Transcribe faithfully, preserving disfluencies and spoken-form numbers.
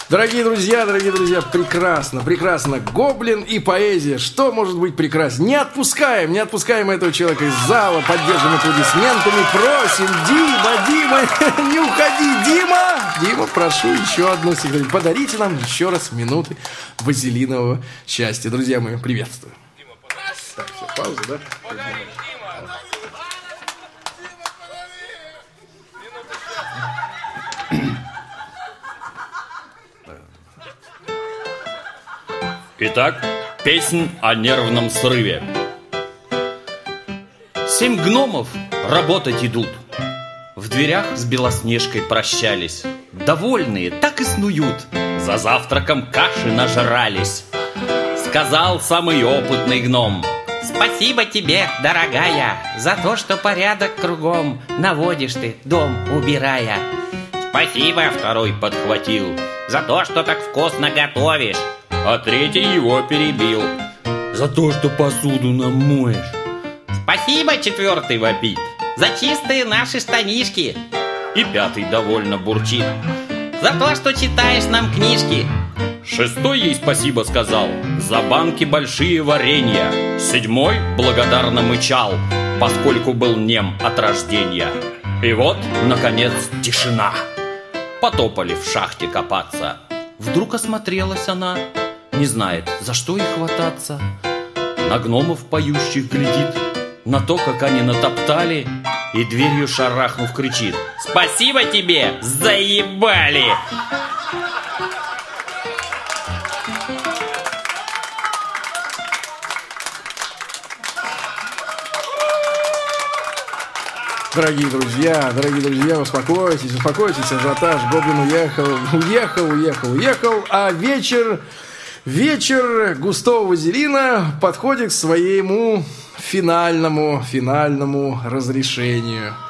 Дорогие друзья, дорогие друзья, прекрасно, прекрасно. Гоблин и поэзия. Что может быть прекраснее? Не отпускаем, не отпускаем этого человека из зала. Поддержим аплодисментами. Просим, Дима, Дима, не уходи, Дима. Дима, прошу еще одну секунду. Подарите нам еще раз минуты вазелинового счастья. Друзья мои, приветствую. Так, все, пауза, да? Итак, песнь о нервном срыве. Семь гномов работать идут. В дверях с Белоснежкой прощались. Довольные так и снуют. За завтраком каши нажрались. Сказал самый опытный гном: спасибо тебе, дорогая, за то, что порядок кругом наводишь ты, дом убирая. Спасибо, второй подхватил, за то, что так вкусно готовишь. А третий его перебил: за то, что посуду нам моешь. Спасибо, четвертый вопит, за чистые наши штанишки. И пятый довольно бурчит: за то, что читаешь нам книжки. Шестой ей спасибо сказал за банки большие варенья. Седьмой благодарно мычал, поскольку был нем от рождения. И вот, наконец, тишина. Потопали в шахте копаться. Вдруг осмотрелась она, не знает, за что ей хвататься. На гномов поющих глядит, на то, как они натоптали, и дверью шарахнув кричит: спасибо тебе, заебали! Дорогие друзья, дорогие друзья, успокойтесь, успокойтесь, ажиотаж. Гоблин уехал, уехал, уехал, уехал, а вечер, вечер густого вазелина подходит к своему финальному, финальному разрешению.